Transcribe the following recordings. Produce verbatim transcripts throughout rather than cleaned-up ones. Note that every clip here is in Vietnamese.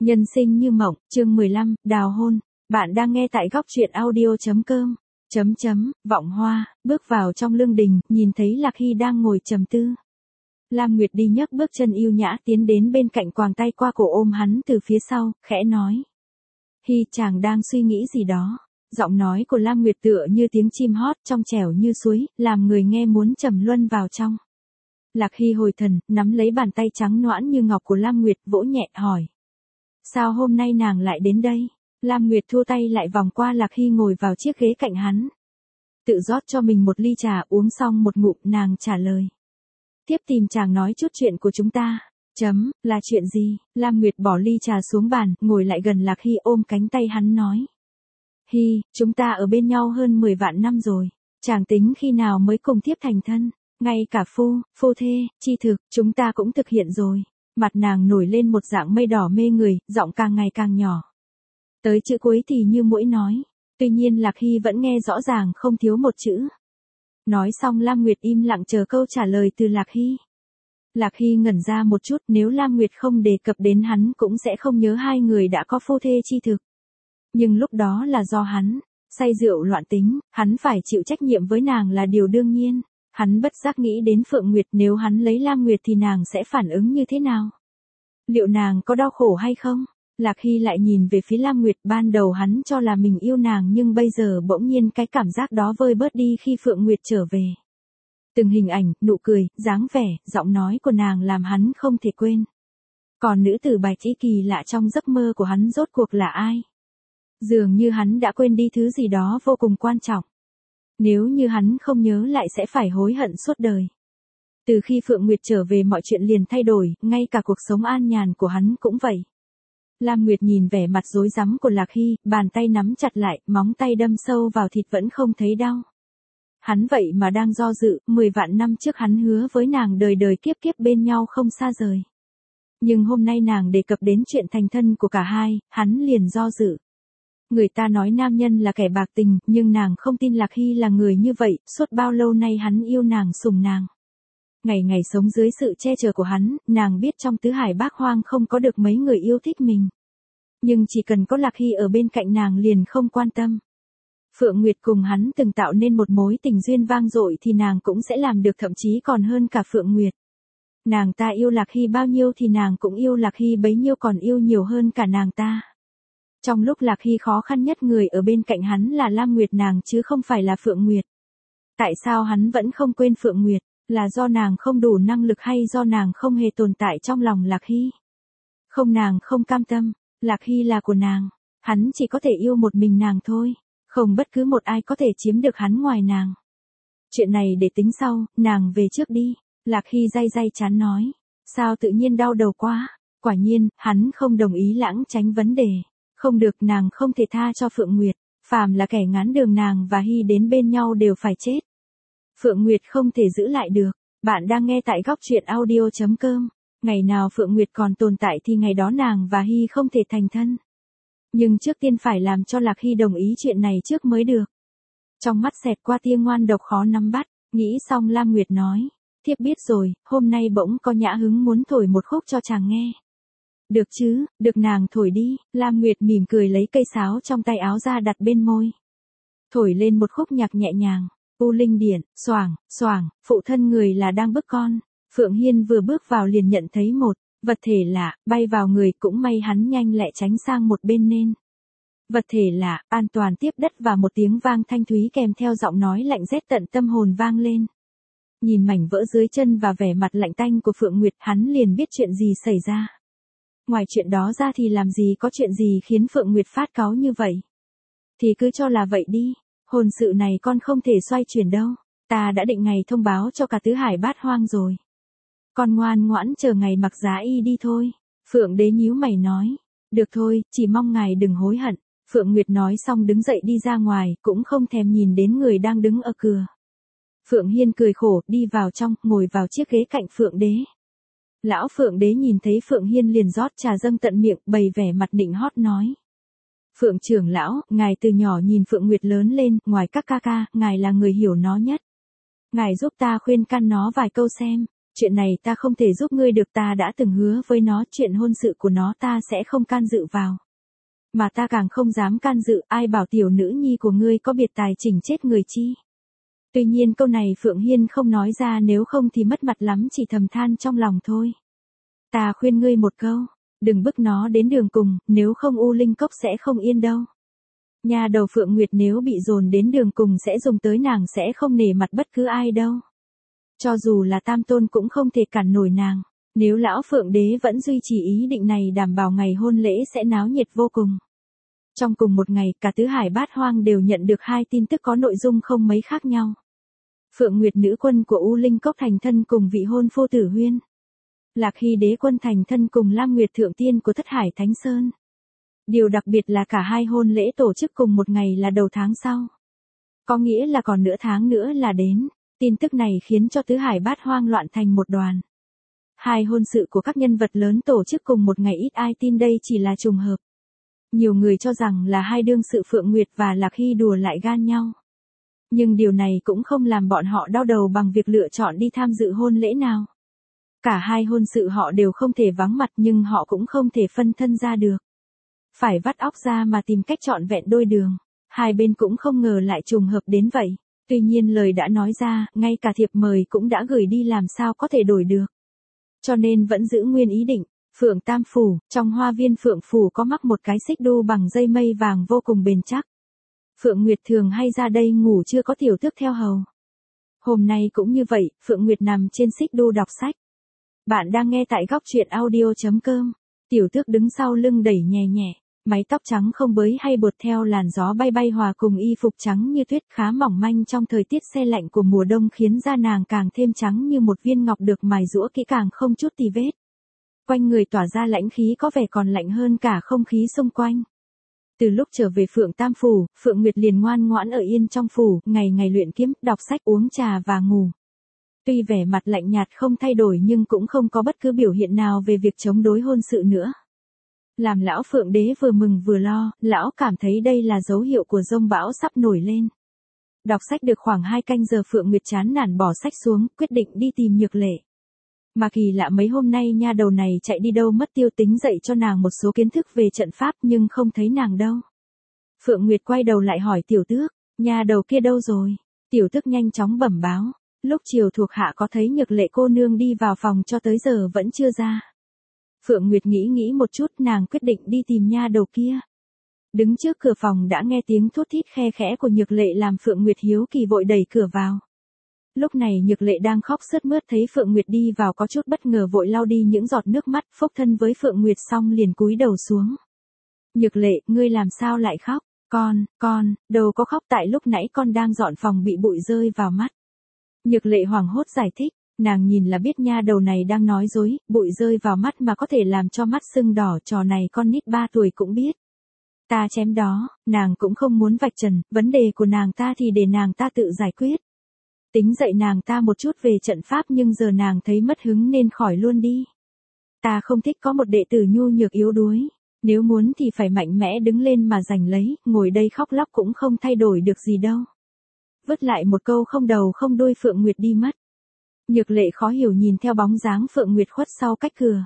Nhân sinh như mộng, chương mười lăm, đào hôn. Bạn đang nghe tại góc truyện audio chấm com. Chấm chấm, vọng hoa, bước vào trong lương đình, nhìn thấy Lạc Hy đang ngồi trầm tư. Lam Nguyệt đi nhấc bước chân yêu nhã tiến đến bên cạnh quàng tay qua cổ ôm hắn từ phía sau, khẽ nói. Hy, chàng đang suy nghĩ gì đó. Giọng nói của Lam Nguyệt tựa như tiếng chim hót trong trẻo như suối, làm người nghe muốn trầm luân vào trong. Lạc Hy hồi thần, nắm lấy bàn tay trắng nõn như ngọc của Lam Nguyệt, vỗ nhẹ hỏi. Sao hôm nay nàng lại đến đây? Lam Nguyệt thua tay lại vòng qua Lạc Hy ngồi vào chiếc ghế cạnh hắn. Tự rót cho mình một ly trà, uống xong một ngụm, nàng trả lời. Tiếp tìm chàng nói chút chuyện của chúng ta. Chấm, là chuyện gì? Lam Nguyệt bỏ ly trà xuống bàn, ngồi lại gần Lạc Hy ôm cánh tay hắn nói. Hy, chúng ta ở bên nhau hơn mười vạn năm rồi. Chàng tính khi nào mới cùng tiếp thành thân? Ngay cả phu, phu thê, chi thực, chúng ta cũng thực hiện rồi. Mặt nàng nổi lên một dạng mây đỏ mê người, giọng càng ngày càng nhỏ. Tới chữ cuối thì như muỗi nói. Tuy nhiên Lạc Hy vẫn nghe rõ ràng không thiếu một chữ. Nói xong Lam Nguyệt im lặng chờ câu trả lời từ Lạc Hy. Lạc Hy ngẩn ra một chút, nếu Lam Nguyệt không đề cập đến hắn cũng sẽ không nhớ hai người đã có phu thê chi thực. Nhưng lúc đó là do hắn, say rượu loạn tính, hắn phải chịu trách nhiệm với nàng là điều đương nhiên. Hắn bất giác nghĩ đến Phượng Nguyệt, nếu hắn lấy Lam Nguyệt thì nàng sẽ phản ứng như thế nào? Liệu nàng có đau khổ hay không? Lạc Hy lại nhìn về phía Lam Nguyệt, ban đầu hắn cho là mình yêu nàng nhưng bây giờ bỗng nhiên cái cảm giác đó vơi bớt đi khi Phượng Nguyệt trở về. Từng hình ảnh, nụ cười, dáng vẻ, giọng nói của nàng làm hắn không thể quên. Còn nữ tử Bạch Y kỳ lạ trong giấc mơ của hắn rốt cuộc là ai? Dường như hắn đã quên đi thứ gì đó vô cùng quan trọng. Nếu như hắn không nhớ lại sẽ phải hối hận suốt đời. Từ khi Phượng Nguyệt trở về mọi chuyện liền thay đổi, ngay cả cuộc sống an nhàn của hắn cũng vậy. Lam Nguyệt nhìn vẻ mặt rối rắm của Lạc Hy, bàn tay nắm chặt lại, móng tay đâm sâu vào thịt vẫn không thấy đau. Hắn vậy mà đang do dự, mười vạn năm trước hắn hứa với nàng đời đời kiếp kiếp bên nhau không xa rời. Nhưng hôm nay nàng đề cập đến chuyện thành thân của cả hai, hắn liền do dự. Người ta nói nam nhân là kẻ bạc tình, nhưng nàng không tin Lạc Hy là người như vậy, suốt bao lâu nay hắn yêu nàng sủng nàng. Ngày ngày sống dưới sự che chở của hắn, nàng biết trong tứ hải bát hoang không có được mấy người yêu thích mình. Nhưng chỉ cần có Lạc Hy ở bên cạnh nàng liền không quan tâm. Phượng Nguyệt cùng hắn từng tạo nên một mối tình duyên vang dội thì nàng cũng sẽ làm được, thậm chí còn hơn cả Phượng Nguyệt. Nàng ta yêu Lạc Hy bao nhiêu thì nàng cũng yêu Lạc Hy bấy nhiêu, còn yêu nhiều hơn cả nàng ta. Trong lúc Lạc Hy khó khăn nhất, người ở bên cạnh hắn là Lam Nguyệt nàng chứ không phải là Phượng Nguyệt. Tại sao hắn vẫn không quên Phượng Nguyệt? Là do nàng không đủ năng lực hay do nàng không hề tồn tại trong lòng Lạc Hy? Không, nàng không cam tâm. Lạc Hy là của nàng. Hắn chỉ có thể yêu một mình nàng thôi. Không bất cứ một ai có thể chiếm được hắn ngoài nàng. Chuyện này để tính sau, nàng về trước đi. Lạc Hy day day chán nói. Sao tự nhiên đau đầu quá? Quả nhiên, hắn không đồng ý lãng tránh vấn đề. Không được, nàng không thể tha cho Phượng Nguyệt. Phàm là kẻ ngán đường nàng và Hy đến bên nhau đều phải chết. Phượng Nguyệt không thể giữ lại được. Bạn đang nghe tại góc truyện audio chấm com. Ngày nào Phượng Nguyệt còn tồn tại thì ngày đó nàng và Hy không thể thành thân. Nhưng trước tiên phải làm cho Lạc Hy đồng ý chuyện này trước mới được. Trong mắt xẹt qua tia ngoan độc khó nắm bắt, nghĩ xong Lam Nguyệt nói. Thiếp biết rồi, hôm nay bỗng có nhã hứng muốn thổi một khúc cho chàng nghe. Được chứ, được, nàng thổi đi. Lam Nguyệt mỉm cười lấy cây sáo trong tay áo ra đặt bên môi. Thổi lên một khúc nhạc nhẹ nhàng. U linh điện, xoảng, xoảng, phụ thân người là đang bức con. Phượng Hiên vừa bước vào liền nhận thấy một vật thể lạ bay vào người, cũng may hắn nhanh lẹ tránh sang một bên nên. Vật thể lạ an toàn tiếp đất và một tiếng vang thanh thúy kèm theo giọng nói lạnh rét tận tâm hồn vang lên. Nhìn mảnh vỡ dưới chân và vẻ mặt lạnh tanh của Phượng Nguyệt, hắn liền biết chuyện gì xảy ra. Ngoài chuyện đó ra thì làm gì có chuyện gì khiến Phượng Nguyệt phát cáu như vậy. Thì cứ cho là vậy đi, hôn sự này con không thể xoay chuyển đâu. Ta đã định ngày thông báo cho cả tứ hải bát hoang rồi. Con ngoan ngoãn chờ ngày mặc giá y đi thôi. Phượng đế nhíu mày nói. Được thôi, chỉ mong ngài đừng hối hận. Phượng Nguyệt nói xong đứng dậy đi ra ngoài, cũng không thèm nhìn đến người đang đứng ở cửa. Phượng Hiên cười khổ, đi vào trong, ngồi vào chiếc ghế cạnh Phượng đế. Lão Phượng đế nhìn thấy Phượng Hiên liền rót trà dâng tận miệng, bày vẻ mặt nịnh hót nói. Phượng trưởng lão, ngài từ nhỏ nhìn Phượng Nguyệt lớn lên, ngoài các ca ca, ngài là người hiểu nó nhất. Ngài giúp ta khuyên can nó vài câu xem. chuyện này ta không thể giúp ngươi được, ta đã từng hứa với nó chuyện hôn sự của nó ta sẽ không can dự vào. Mà ta càng không dám can dự, ai bảo tiểu nữ nhi của ngươi có biệt tài chỉnh chết người chi. Tuy nhiên câu này Phượng Hiên không nói ra, nếu không thì mất mặt lắm, chỉ thầm than trong lòng thôi. Ta khuyên ngươi một câu, đừng bức nó đến đường cùng, nếu không U Linh Cốc sẽ không yên đâu. Nhà đầu Phượng Nguyệt nếu bị dồn đến đường cùng sẽ dùng tới nàng sẽ không nể mặt bất cứ ai đâu. Cho dù là Tam Tôn cũng không thể cản nổi nàng. Nếu lão Phượng Đế vẫn duy trì ý định này, đảm bảo ngày hôn lễ sẽ náo nhiệt vô cùng. Trong cùng một ngày, cả tứ hải bát hoang đều nhận được hai tin tức có nội dung không mấy khác nhau. Phượng Nguyệt nữ quân của U Linh Cốc thành thân cùng vị hôn phu Tử Huyên. Lạc Hy đế quân thành thân cùng Lam Nguyệt thượng tiên của Thất Hải Thánh Sơn. Điều đặc biệt là cả hai hôn lễ tổ chức cùng một ngày là đầu tháng sau. Có nghĩa là còn nửa tháng nữa là đến. Tin tức này khiến cho tứ hải bát hoang loạn thành một đoàn. Hai hôn sự của các nhân vật lớn tổ chức cùng một ngày, ít ai tin đây chỉ là trùng hợp. Nhiều người cho rằng là hai đương sự Phượng Nguyệt và Lạc Hy đùa lại gan nhau. Nhưng điều này cũng không làm bọn họ đau đầu bằng việc lựa chọn đi tham dự hôn lễ nào. Cả hai hôn sự họ đều không thể vắng mặt, nhưng họ cũng không thể phân thân ra được. Phải vắt óc ra mà tìm cách trọn vẹn đôi đường. Hai bên cũng không ngờ lại trùng hợp đến vậy. Tuy nhiên lời đã nói ra, ngay cả thiệp mời cũng đã gửi đi, làm sao có thể đổi được. Cho nên vẫn giữ nguyên ý định. Phượng Tam Phủ, trong hoa viên Phượng Phủ có mắc một cái xích đu bằng dây mây vàng vô cùng bền chắc. Phượng Nguyệt thường hay ra đây ngủ, chưa có tiểu tước theo hầu. Hôm nay cũng như vậy, Phượng Nguyệt nằm trên xích đu đọc sách. Bạn đang nghe tại góc truyện audio chấm com. Tiểu tước đứng sau lưng đẩy nhẹ nhẹ, mái tóc trắng không bới hay buột theo làn gió bay bay hòa cùng y phục trắng như tuyết khá mỏng manh trong thời tiết se lạnh của mùa đông, khiến da nàng càng thêm trắng như một viên ngọc được mài giũa kỹ càng không chút tì vết. Quanh người tỏa ra lãnh khí có vẻ còn lạnh hơn cả không khí xung quanh. Từ lúc trở về Phượng Tam Phủ, Phượng Nguyệt liền ngoan ngoãn ở yên trong phủ, ngày ngày luyện kiếm, đọc sách, uống trà và ngủ. Tuy vẻ mặt lạnh nhạt không thay đổi nhưng cũng không có bất cứ biểu hiện nào về việc chống đối hôn sự nữa. Làm lão Phượng Đế vừa mừng vừa lo, lão cảm thấy đây là dấu hiệu của giông bão sắp nổi lên. Đọc sách được khoảng hai canh giờ, Phượng Nguyệt chán nản bỏ sách xuống, quyết định đi tìm Nhược Lệ. Mà kỳ lạ mấy hôm nay nha đầu này chạy đi đâu mất tiêu, tính dạy cho nàng một số kiến thức về trận pháp nhưng không thấy nàng đâu. Phượng Nguyệt quay đầu lại hỏi tiểu tước, nha đầu kia đâu rồi? Tiểu tước nhanh chóng bẩm báo, lúc chiều thuộc hạ có thấy Nhược Lệ cô nương đi vào phòng, cho tới giờ vẫn chưa ra. Phượng Nguyệt nghĩ nghĩ một chút, nàng quyết định đi tìm nha đầu kia. Đứng trước cửa phòng đã nghe tiếng thút thít khe khẽ của Nhược Lệ làm Phượng Nguyệt hiếu kỳ vội đẩy cửa vào. Lúc này Nhược Lệ đang khóc sướt mướt, thấy Phượng Nguyệt đi vào có chút bất ngờ, vội lau đi những giọt nước mắt, phúc thân với Phượng Nguyệt xong liền cúi đầu xuống. Nhược Lệ, ngươi làm sao lại khóc? Con, con, đâu có khóc, tại lúc nãy con đang dọn phòng bị bụi rơi vào mắt. Nhược Lệ hoảng hốt giải thích, nàng nhìn là biết nha đầu này đang nói dối, bụi rơi vào mắt mà có thể làm cho mắt sưng đỏ, trò này con nít ba tuổi cũng biết. Ta chém đó, nàng cũng không muốn vạch trần, vấn đề của nàng ta thì để nàng ta tự giải quyết. Tính dạy nàng ta một chút về trận pháp nhưng giờ nàng thấy mất hứng nên khỏi luôn đi. Ta không thích có một đệ tử nhu nhược yếu đuối. Nếu muốn thì phải mạnh mẽ đứng lên mà giành lấy, ngồi đây khóc lóc cũng không thay đổi được gì đâu. Vứt lại một câu không đầu không đuôi, Phượng Nguyệt đi mất. Nhược Lệ khó hiểu nhìn theo bóng dáng Phượng Nguyệt khuất sau cách cửa.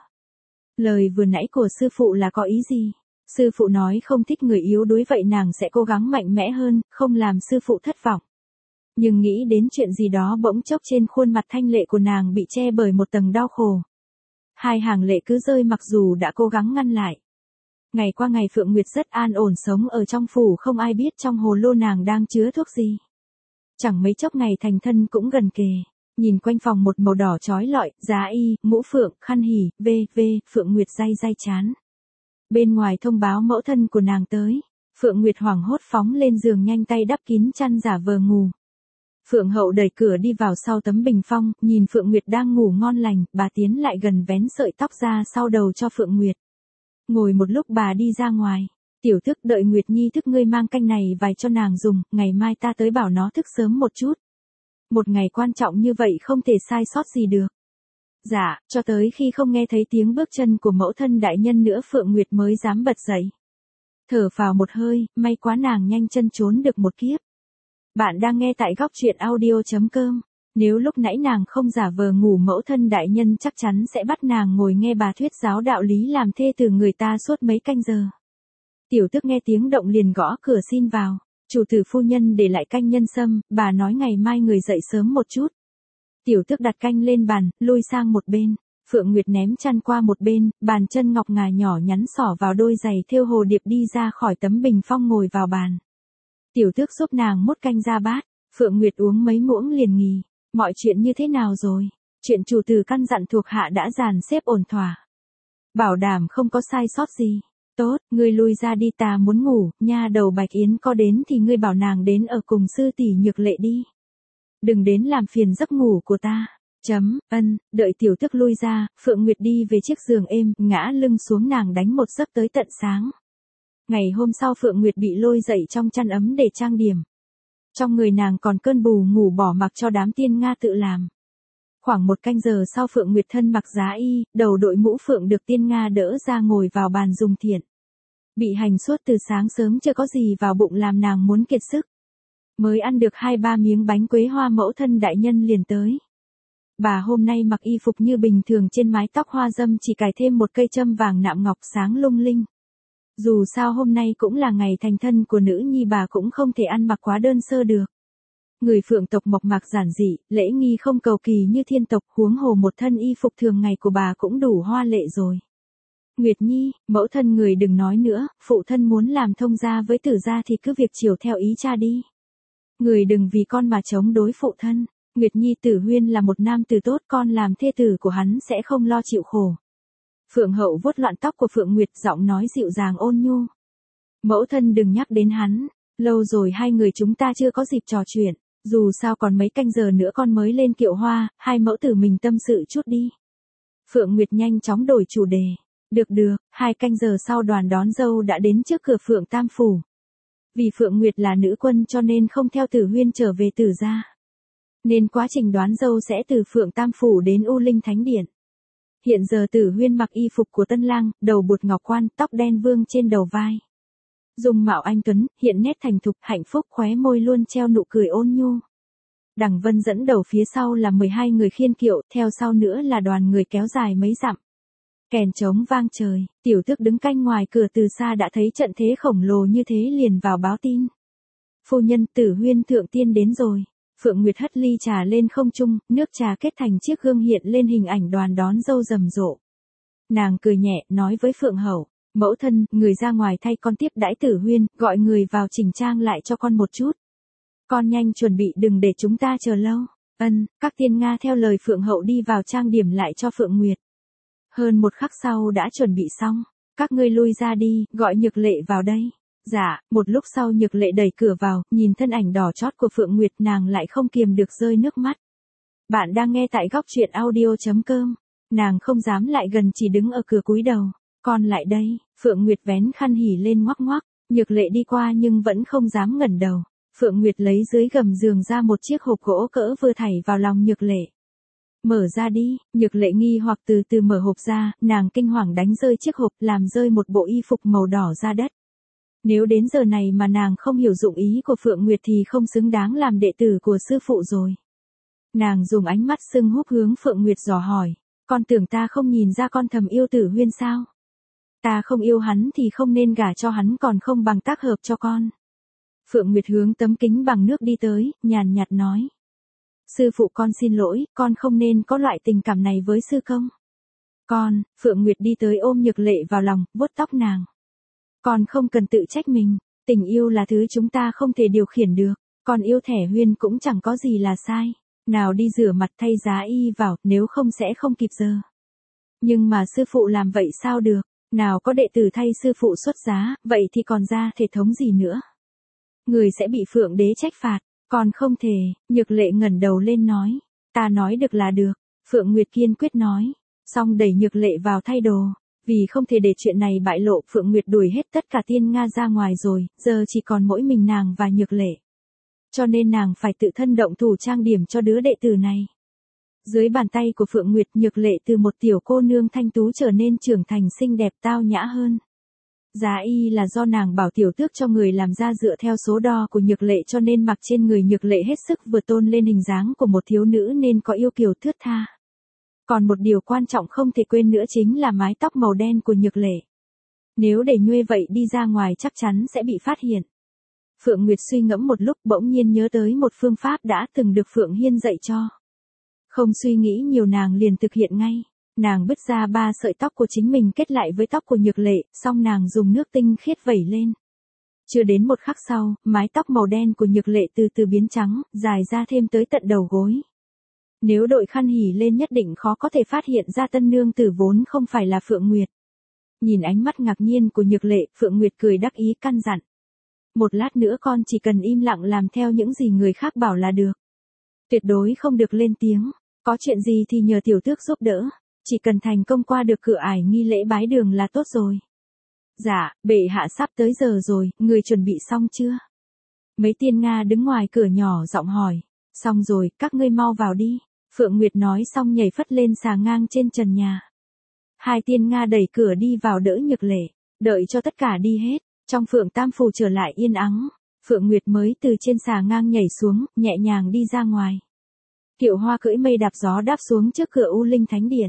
Lời vừa nãy của sư phụ là có ý gì? Sư phụ nói không thích người yếu đuối, vậy nàng sẽ cố gắng mạnh mẽ hơn, không làm sư phụ thất vọng. Nhưng nghĩ đến chuyện gì đó, bỗng chốc trên khuôn mặt thanh lệ của nàng bị che bởi một tầng đau khổ. Hai hàng lệ cứ rơi mặc dù đã cố gắng ngăn lại. Ngày qua ngày Phượng Nguyệt rất an ổn sống ở trong phủ, không ai biết trong hồ lô nàng đang chứa thuốc gì. Chẳng mấy chốc ngày thành thân cũng gần kề. Nhìn quanh phòng một màu đỏ chói lọi, giá y, mũ phượng, khăn hỉ, vê vê, Phượng Nguyệt day day chán. Bên ngoài thông báo mẫu thân của nàng tới. Phượng Nguyệt hoảng hốt phóng lên giường, nhanh tay đắp kín chăn giả vờ ngủ. Phượng Hậu đẩy cửa đi vào sau tấm bình phong, nhìn Phượng Nguyệt đang ngủ ngon lành, bà tiến lại gần vén sợi tóc ra sau đầu cho Phượng Nguyệt. Ngồi một lúc bà đi ra ngoài. Tiểu Thức, đợi Nguyệt Nhi thức, ngươi mang canh này vài cho nàng dùng, ngày mai ta tới bảo nó thức sớm một chút. Một ngày quan trọng như vậy không thể sai sót gì được. Dạ, cho tới khi không nghe thấy tiếng bước chân của mẫu thân đại nhân nữa Phượng Nguyệt mới dám bật dậy. Thở phào một hơi, may quá nàng nhanh chân trốn được một kiếp. Bạn đang nghe tại góc truyện audio chấm com. Nếu lúc nãy nàng không giả vờ ngủ, mẫu thân đại nhân chắc chắn sẽ bắt nàng ngồi nghe bà thuyết giáo đạo lý làm thê từ người ta suốt mấy canh giờ. Tiểu tước nghe tiếng động liền gõ cửa xin vào. Chủ tử phu nhân để lại canh nhân sâm, bà nói ngày mai người dậy sớm một chút. Tiểu tước đặt canh lên bàn, lui sang một bên. Phượng Nguyệt ném chăn qua một bên, bàn chân ngọc ngà nhỏ nhắn xỏ vào đôi giày thêu hồ điệp đi ra khỏi tấm bình phong ngồi vào bàn. Tiểu tước giúp nàng múc canh ra bát. Phượng Nguyệt uống mấy muỗng liền nghỉ. Mọi chuyện như thế nào rồi? Chuyện chủ tử căn dặn thuộc hạ đã dàn xếp ổn thỏa. Bảo đảm không có sai sót gì. Tốt, ngươi lui ra đi, ta muốn ngủ. Nha đầu Bạch Yến có đến thì ngươi bảo nàng đến ở cùng sư tỷ Nhược Lệ đi. Đừng đến làm phiền giấc ngủ của ta. Chấm, ân, đợi tiểu tước lui ra, Phượng Nguyệt đi về chiếc giường êm, ngã lưng xuống nàng đánh một giấc tới tận sáng. Ngày hôm sau Phượng Nguyệt bị lôi dậy trong chăn ấm để trang điểm. Trong người nàng còn cơn bù ngủ bỏ mặc cho đám tiên Nga tự làm. Khoảng một canh giờ sau Phượng Nguyệt thân mặc giá y, đầu đội mũ phượng được tiên Nga đỡ ra ngồi vào bàn dùng thiện. Bị hành suốt từ sáng sớm chưa có gì vào bụng làm nàng muốn kiệt sức. Mới ăn được hai ba miếng bánh quế hoa mẫu thân đại nhân liền tới. Bà hôm nay mặc y phục như bình thường, trên mái tóc hoa dâm chỉ cài thêm một cây châm vàng nạm ngọc sáng lung linh. Dù sao hôm nay cũng là ngày thành thân của nữ nhi, bà cũng không thể ăn mặc quá đơn sơ được. Người Phượng tộc mộc mạc giản dị, lễ nghi không cầu kỳ như thiên tộc, huống hồ một thân y phục thường ngày của bà cũng đủ hoa lệ rồi. Nguyệt Nhi, mẫu thân người đừng nói nữa, phụ thân muốn làm thông gia với Tử gia thì cứ việc chiều theo ý cha đi. Người đừng vì con mà chống đối phụ thân. Nguyệt Nhi Tử Huyên là một nam tử tốt, con làm thê tử của hắn sẽ không lo chịu khổ. Phượng Hậu vuốt loạn tóc của Phượng Nguyệt, giọng nói dịu dàng ôn nhu. Mẫu thân đừng nhắc đến hắn, lâu rồi hai người chúng ta chưa có dịp trò chuyện, dù sao còn mấy canh giờ nữa con mới lên kiệu hoa, hai mẫu tử mình tâm sự chút đi. Phượng Nguyệt nhanh chóng đổi chủ đề. Được được, hai canh giờ sau đoàn đón dâu đã đến trước cửa Phượng Tam Phủ. Vì Phượng Nguyệt là nữ quân cho nên không theo Tử Huyên trở về Tử gia. Nên quá trình đoán dâu sẽ từ Phượng Tam Phủ đến U Linh Thánh Điện. Hiện giờ Tử Huyên mặc y phục của tân lang, đầu bụt ngọc quan, tóc đen vương trên đầu vai. Dung mạo anh tuấn, hiện nét thành thục, hạnh phúc, khóe môi luôn treo nụ cười ôn nhu. Đằng Vân dẫn đầu, phía sau là mười hai người khiên kiệu, theo sau nữa là đoàn người kéo dài mấy dặm. Kèn trống vang trời, tiểu tước đứng canh ngoài cửa từ xa đã thấy trận thế khổng lồ như thế liền vào báo tin. Phu nhân, Tử Huyên thượng tiên đến rồi. Phượng Nguyệt hất ly trà lên không trung, nước trà kết thành chiếc gương hiện lên hình ảnh đoàn đón dâu rầm rộ. Nàng cười nhẹ, nói với Phượng Hậu, mẫu thân, người ra ngoài thay con tiếp đãi Tử Huyên, gọi người vào chỉnh trang lại cho con một chút. Con nhanh chuẩn bị, đừng để chúng ta chờ lâu. Ân, các tiên Nga theo lời Phượng Hậu đi vào trang điểm lại cho Phượng Nguyệt. Hơn một khắc sau đã chuẩn bị xong, các ngươi lui ra đi, gọi Nhược Lệ vào đây. Dạ, một lúc sau Nhược Lệ đẩy cửa vào, nhìn thân ảnh đỏ chót của Phượng Nguyệt nàng lại không kiềm được rơi nước mắt. Bạn đang nghe tại góc truyện audio chấm com. Nàng không dám lại gần, chỉ đứng ở cửa cúi đầu. Con lại đây, Phượng Nguyệt vén khăn hỉ lên ngoắc ngoắc. Nhược Lệ đi qua nhưng vẫn không dám ngẩng đầu. Phượng Nguyệt lấy dưới gầm giường ra một chiếc hộp gỗ cỡ vừa thảy vào lòng Nhược Lệ. Mở ra đi, Nhược Lệ nghi hoặc từ từ mở hộp ra, nàng kinh hoàng đánh rơi chiếc hộp, làm rơi một bộ y phục màu đỏ ra đất. Nếu đến giờ này mà nàng không hiểu dụng ý của Phượng Nguyệt thì không xứng đáng làm đệ tử của sư phụ rồi. Nàng dùng ánh mắt sưng húp hướng Phượng Nguyệt dò hỏi, con tưởng ta không nhìn ra con thầm yêu Tử Huyên sao? Ta không yêu hắn thì không nên gả cho hắn, còn không bằng tác hợp cho con. Phượng Nguyệt hướng tấm kính bằng nước đi tới, nhàn nhạt nói. Sư phụ con xin lỗi, con không nên có loại tình cảm này với sư công. Con, Phượng Nguyệt đi tới ôm Nhược Lệ vào lòng, vuốt tóc nàng. Con không cần tự trách mình, tình yêu là thứ chúng ta không thể điều khiển được, con yêu Thẻ Huyên cũng chẳng có gì là sai. Nào đi rửa mặt thay giá y vào, nếu không sẽ không kịp giờ. Nhưng mà sư phụ làm vậy sao được, nào có đệ tử thay sư phụ xuất giá, vậy thì còn ra thể thống gì nữa. Người sẽ bị Phượng đế trách phạt, còn không thể. Nhược Lệ ngẩng đầu lên nói, ta nói được là được. Phượng Nguyệt kiên quyết nói, xong đẩy Nhược Lệ vào thay đồ. Vì không thể để chuyện này bại lộ, Phượng Nguyệt đuổi hết tất cả tiên Nga ra ngoài rồi, giờ chỉ còn mỗi mình nàng và Nhược Lệ. Cho nên nàng phải tự thân động thủ trang điểm cho đứa đệ tử này. Dưới bàn tay của Phượng Nguyệt, Nhược Lệ từ một tiểu cô nương thanh tú trở nên trưởng thành xinh đẹp tao nhã hơn. Giá y là do nàng bảo tiểu tước cho người làm ra dựa theo số đo của Nhược Lệ cho nên mặc trên người Nhược Lệ hết sức vừa tôn lên hình dáng của một thiếu nữ nên có yêu kiều thướt tha. Còn một điều quan trọng không thể quên nữa chính là mái tóc màu đen của Nhược Lệ. Nếu để nhuê vậy đi ra ngoài chắc chắn sẽ bị phát hiện. Phượng Nguyệt suy ngẫm một lúc bỗng nhiên nhớ tới một phương pháp đã từng được Phượng Hiên dạy cho. Không suy nghĩ nhiều nàng liền thực hiện ngay. Nàng bứt ra ba sợi tóc của chính mình kết lại với tóc của Nhược Lệ, xong nàng dùng nước tinh khiết vẩy lên. Chưa đến một khắc sau, mái tóc màu đen của Nhược Lệ từ từ biến trắng, dài ra thêm tới tận đầu gối. Nếu đội khăn hỉ lên nhất định khó có thể phát hiện ra tân nương tử vốn không phải là Phượng Nguyệt. Nhìn ánh mắt ngạc nhiên của Nhược Lệ, Phượng Nguyệt cười đắc ý căn dặn. Một lát nữa con chỉ cần im lặng làm theo những gì người khác bảo là được. Tuyệt đối không được lên tiếng, có chuyện gì thì nhờ tiểu tước giúp đỡ. Chỉ cần thành công qua được cửa ải nghi lễ bái đường là tốt rồi. Dạ, bệ hạ sắp tới giờ rồi, người chuẩn bị xong chưa? Mấy tiên Nga đứng ngoài cửa nhỏ giọng hỏi. Xong rồi, các ngươi mau vào đi. Phượng Nguyệt nói xong nhảy phất lên xà ngang trên trần nhà. Hai tiên Nga đẩy cửa đi vào đỡ Nhược Lệ, đợi cho tất cả đi hết. Trong Phượng Tam Phủ trở lại yên ắng, Phượng Nguyệt mới từ trên xà ngang nhảy xuống, nhẹ nhàng đi ra ngoài. Kiệu Hoa cưỡi mây đạp gió đáp xuống trước cửa U Linh Thánh Điện.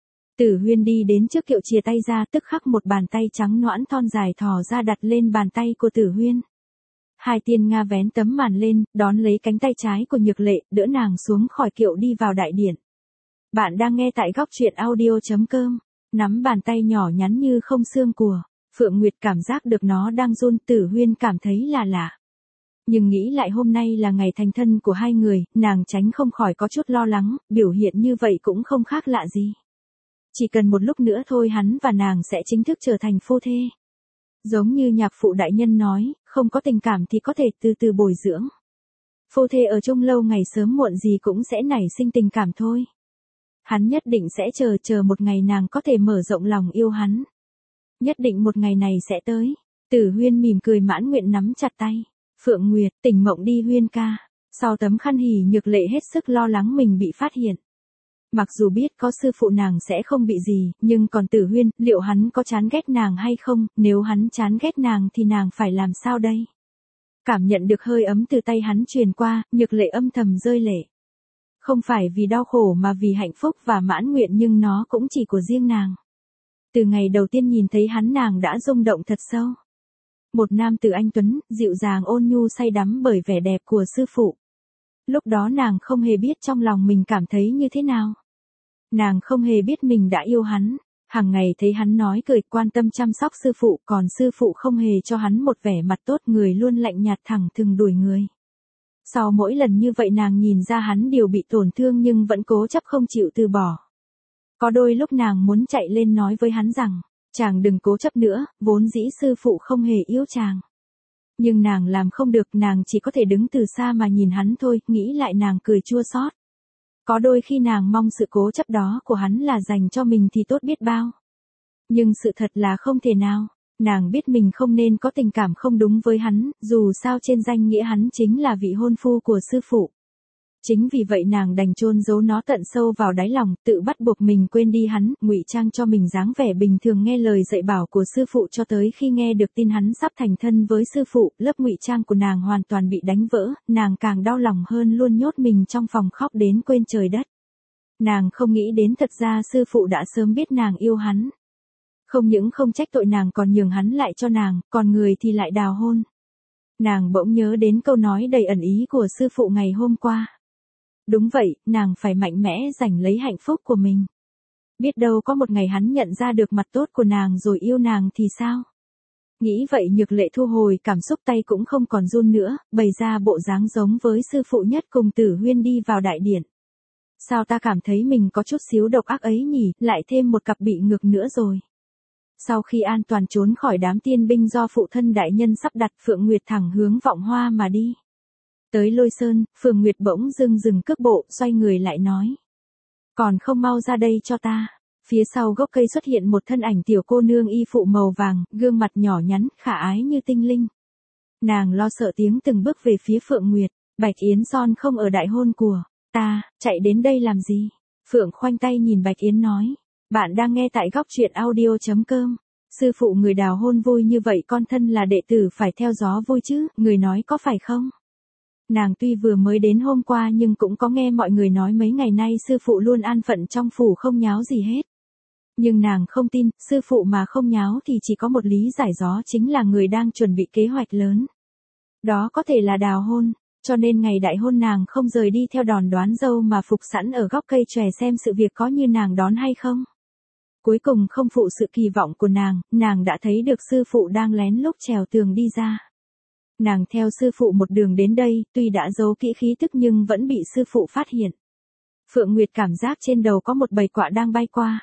Tử Huyên đi đến trước kiệu chìa tay ra tức khắc một bàn tay trắng nõn thon dài thò ra đặt lên bàn tay của Tử Huyên. Hai tiên Nga vén tấm màn lên, đón lấy cánh tay trái của Nhược Lệ, đỡ nàng xuống khỏi kiệu đi vào đại điện. Bạn đang nghe tại góc truyện audio chấm com, nắm bàn tay nhỏ nhắn như không xương của Phượng Nguyệt cảm giác được nó đang run. Tử Huyên cảm thấy là lạ. Nhưng nghĩ lại hôm nay là ngày thành thân của hai người, nàng tránh không khỏi có chút lo lắng, biểu hiện như vậy cũng không khác lạ gì. Chỉ cần một lúc nữa thôi hắn và nàng sẽ chính thức trở thành phu thê. Giống như nhạc phụ đại nhân nói, không có tình cảm thì có thể từ từ bồi dưỡng. Phu thê ở chung lâu ngày sớm muộn gì cũng sẽ nảy sinh tình cảm thôi. Hắn nhất định sẽ chờ chờ một ngày nàng có thể mở rộng lòng yêu hắn. Nhất định một ngày này sẽ tới. Tử Huyên mỉm cười mãn nguyện nắm chặt tay. Phượng Nguyệt, tỉnh mộng đi Huyên ca. Sau tấm khăn hỉ Nhược Lệ hết sức lo lắng mình bị phát hiện. Mặc dù biết có sư phụ nàng sẽ không bị gì, nhưng còn Tử Huyên, liệu hắn có chán ghét nàng hay không, nếu hắn chán ghét nàng thì nàng phải làm sao đây? Cảm nhận được hơi ấm từ tay hắn truyền qua, Nhược Lệ âm thầm rơi lệ. Không phải vì đau khổ mà vì hạnh phúc và mãn nguyện nhưng nó cũng chỉ của riêng nàng. Từ ngày đầu tiên nhìn thấy hắn nàng đã rung động thật sâu. Một nam tử anh tuấn, dịu dàng ôn nhu say đắm bởi vẻ đẹp của sư phụ. Lúc đó nàng không hề biết trong lòng mình cảm thấy như thế nào. Nàng không hề biết mình đã yêu hắn. Hàng ngày thấy hắn nói cười quan tâm chăm sóc sư phụ, còn sư phụ không hề cho hắn một vẻ mặt tốt, người luôn lạnh nhạt thẳng thừng đuổi người. Sau mỗi lần như vậy nàng nhìn ra hắn đều bị tổn thương nhưng vẫn cố chấp không chịu từ bỏ. Có đôi lúc nàng muốn chạy lên nói với hắn rằng, chàng đừng cố chấp nữa, vốn dĩ sư phụ không hề yêu chàng. Nhưng nàng làm không được, nàng chỉ có thể đứng từ xa mà nhìn hắn thôi, nghĩ lại nàng cười chua xót. Có đôi khi nàng mong sự cố chấp đó của hắn là dành cho mình thì tốt biết bao. Nhưng sự thật là không thể nào. Nàng biết mình không nên có tình cảm không đúng với hắn, dù sao trên danh nghĩa hắn chính là vị hôn phu của sư phụ. Chính vì vậy nàng đành chôn giấu nó tận sâu vào đáy lòng, tự bắt buộc mình quên đi hắn, ngụy trang cho mình dáng vẻ bình thường nghe lời dạy bảo của sư phụ cho tới khi nghe được tin hắn sắp thành thân với sư phụ, lớp ngụy trang của nàng hoàn toàn bị đánh vỡ, nàng càng đau lòng hơn luôn nhốt mình trong phòng khóc đến quên trời đất. Nàng không nghĩ đến thật ra sư phụ đã sớm biết nàng yêu hắn. Không những không trách tội nàng còn nhường hắn lại cho nàng, còn người thì lại đào hôn. Nàng bỗng nhớ đến câu nói đầy ẩn ý của sư phụ ngày hôm qua. Đúng vậy, nàng phải mạnh mẽ giành lấy hạnh phúc của mình. Biết đâu có một ngày hắn nhận ra được mặt tốt của nàng rồi yêu nàng thì sao? Nghĩ vậy Nhược Lệ thu hồi cảm xúc, tay cũng không còn run nữa, bày ra bộ dáng giống với sư phụ nhất cùng Tử Huyên đi vào đại điện. Sao ta cảm thấy mình có chút xíu độc ác ấy nhỉ, lại thêm một cặp bị ngược nữa rồi. Sau khi an toàn trốn khỏi đám tiên binh do phụ thân đại nhân sắp đặt, Phượng Nguyệt thẳng hướng Vọng Hoa mà đi. Tới Lôi Sơn, Phượng Nguyệt bỗng dưng dừng cước bộ, xoay người lại nói. Còn không mau ra đây cho ta. Phía sau gốc cây xuất hiện một thân ảnh tiểu cô nương y phụ màu vàng, gương mặt nhỏ nhắn, khả ái như tinh linh. Nàng lo sợ tiếng từng bước về phía Phượng Nguyệt. Bạch Yến Son không ở đại hôn của ta, chạy đến đây làm gì? Phượng khoanh tay nhìn Bạch Yến nói. Bạn đang nghe tại góc truyện audio chấm com. Sư phụ người đào hôn vui như vậy con thân là đệ tử phải theo gió vui chứ, người nói có phải không? Nàng tuy vừa mới đến hôm qua nhưng cũng có nghe mọi người nói mấy ngày nay sư phụ luôn an phận trong phủ không nháo gì hết. Nhưng nàng không tin, sư phụ mà không nháo thì chỉ có một lý giải gió chính là người đang chuẩn bị kế hoạch lớn. Đó có thể là đào hôn, cho nên ngày đại hôn nàng không rời đi theo đòn đoán dâu mà phục sẵn ở góc cây chòe xem sự việc có như nàng đón hay không. Cuối cùng không phụ sự kỳ vọng của nàng, nàng đã thấy được sư phụ đang lén lút trèo tường đi ra. Nàng theo sư phụ một đường đến đây, tuy đã giấu kỹ khí tức nhưng vẫn bị sư phụ phát hiện. Phượng Nguyệt cảm giác trên đầu có một bầy quạ đang bay qua.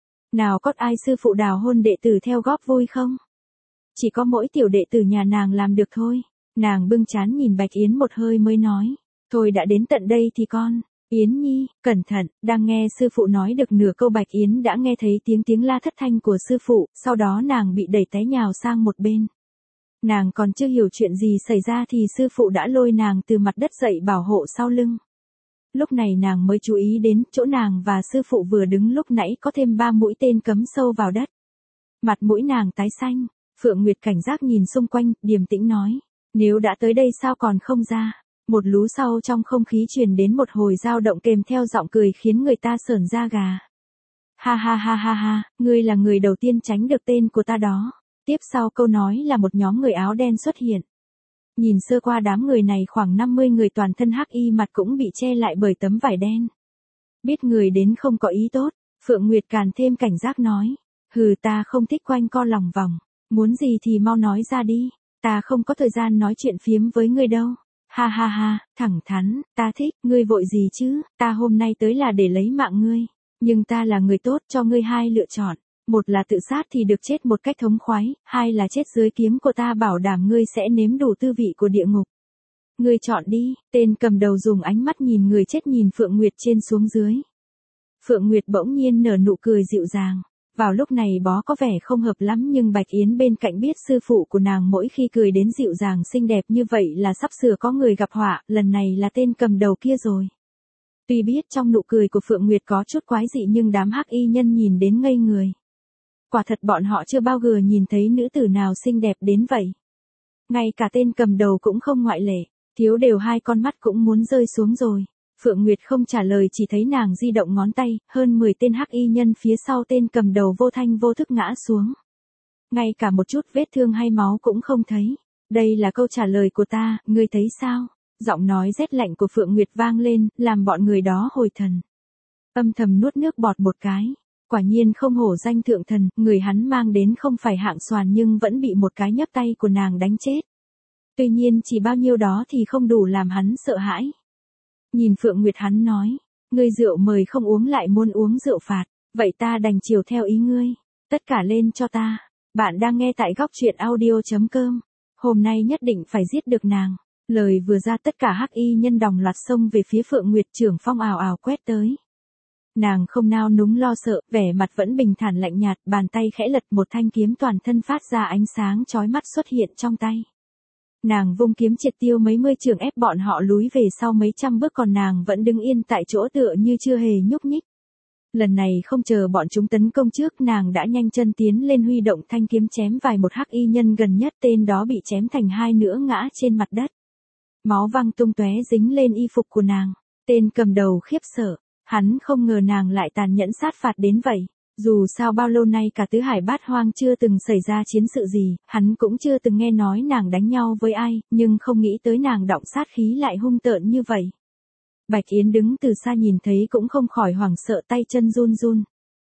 Nào có ai sư phụ đào hôn đệ tử theo góp vui không? Chỉ có mỗi tiểu đệ tử nhà nàng làm được thôi. Nàng bưng trán nhìn Bạch Yến một hơi mới nói. Thôi đã đến tận đây thì con. Yến Nhi, cẩn thận, đang nghe sư phụ nói được nửa câu Bạch Yến đã nghe thấy tiếng tiếng la thất thanh của sư phụ, sau đó nàng bị đẩy té nhào sang một bên. Nàng còn chưa hiểu chuyện gì xảy ra thì sư phụ đã lôi nàng từ mặt đất dậy bảo hộ sau lưng. Lúc này nàng mới chú ý đến chỗ nàng và sư phụ vừa đứng lúc nãy có thêm ba mũi tên cắm sâu vào đất. Mặt mũi nàng tái xanh, Phượng Nguyệt cảnh giác nhìn xung quanh, điềm tĩnh nói. Nếu đã tới đây sao còn không ra? Một lú sau trong không khí truyền đến một hồi dao động kèm theo giọng cười khiến người ta sởn da gà. Ha ha ha ha ha, ngươi là người đầu tiên tránh được tên của ta đó. Tiếp sau câu nói là một nhóm người áo đen xuất hiện. Nhìn sơ qua đám người này khoảng năm mươi người toàn thân hắc y mặt cũng bị che lại bởi tấm vải đen. Biết người đến không có ý tốt, Phượng Nguyệt càng thêm cảnh giác nói. Hừ, ta không thích quanh co lòng vòng. Muốn gì thì mau nói ra đi. Ta không có thời gian nói chuyện phiếm với ngươi đâu. Ha ha ha, thẳng thắn, ta thích, ngươi vội gì chứ, ta hôm nay tới là để lấy mạng ngươi. Nhưng ta là người tốt, cho ngươi hai lựa chọn. Một là tự sát thì được chết một cách thống khoái, hai là chết dưới kiếm của ta bảo đảm ngươi sẽ nếm đủ tư vị của địa ngục. Ngươi chọn đi, tên cầm đầu dùng ánh mắt nhìn người chết nhìn Phượng Nguyệt trên xuống dưới. Phượng Nguyệt bỗng nhiên nở nụ cười dịu dàng. Vào lúc này bó có vẻ không hợp lắm nhưng Bạch Yến bên cạnh biết sư phụ của nàng mỗi khi cười đến dịu dàng xinh đẹp như vậy là sắp sửa có người gặp họa, lần này là tên cầm đầu kia rồi. Tuy biết trong nụ cười của Phượng Nguyệt có chút quái dị nhưng đám hắc y nhân nhìn đến ngây người. Quả thật bọn họ chưa bao giờ nhìn thấy nữ tử nào xinh đẹp đến vậy. Ngay cả tên cầm đầu cũng không ngoại lệ, thiếu đều hai con mắt cũng muốn rơi xuống rồi. Phượng Nguyệt không trả lời chỉ thấy nàng di động ngón tay, hơn mười tên hắc y nhân phía sau tên cầm đầu vô thanh vô thức ngã xuống. Ngay cả một chút vết thương hay máu cũng không thấy. Đây là câu trả lời của ta, ngươi thấy sao? Giọng nói rét lạnh của Phượng Nguyệt vang lên, làm bọn người đó hồi thần. Âm thầm nuốt nước bọt một cái. Quả nhiên không hổ danh thượng thần, người hắn mang đến không phải hạng xoàn nhưng vẫn bị một cái nhấp tay của nàng đánh chết. Tuy nhiên chỉ bao nhiêu đó thì không đủ làm hắn sợ hãi. Nhìn Phượng Nguyệt hắn nói, ngươi rượu mời không uống lại muốn uống rượu phạt, vậy ta đành chiều theo ý ngươi, tất cả lên cho ta. Bạn đang nghe tại góc truyện audio chấm com, hôm nay nhất định phải giết được nàng. Lời vừa ra tất cả hắc y nhân đồng loạt xông về phía Phượng Nguyệt trưởng phong ào ào quét tới. Nàng không nao núng lo sợ, vẻ mặt vẫn bình thản lạnh nhạt, bàn tay khẽ lật một thanh kiếm toàn thân phát ra ánh sáng chói mắt xuất hiện trong tay. Nàng vung kiếm triệt tiêu mấy mươi trường ép bọn họ lùi về sau mấy trăm bước còn nàng vẫn đứng yên tại chỗ tựa như chưa hề nhúc nhích. Lần này không chờ bọn chúng tấn công trước nàng đã nhanh chân tiến lên huy động thanh kiếm chém vài một hắc y nhân gần nhất tên đó bị chém thành hai nửa ngã trên mặt đất. Máu văng tung tóe dính lên y phục của nàng, tên cầm đầu khiếp sợ, hắn không ngờ nàng lại tàn nhẫn sát phạt đến vậy. Dù sao bao lâu nay cả tứ hải bát hoang chưa từng xảy ra chiến sự gì, hắn cũng chưa từng nghe nói nàng đánh nhau với ai, nhưng không nghĩ tới nàng động sát khí lại hung tợn như vậy. Bạch Yến đứng từ xa nhìn thấy cũng không khỏi hoảng sợ tay chân run run.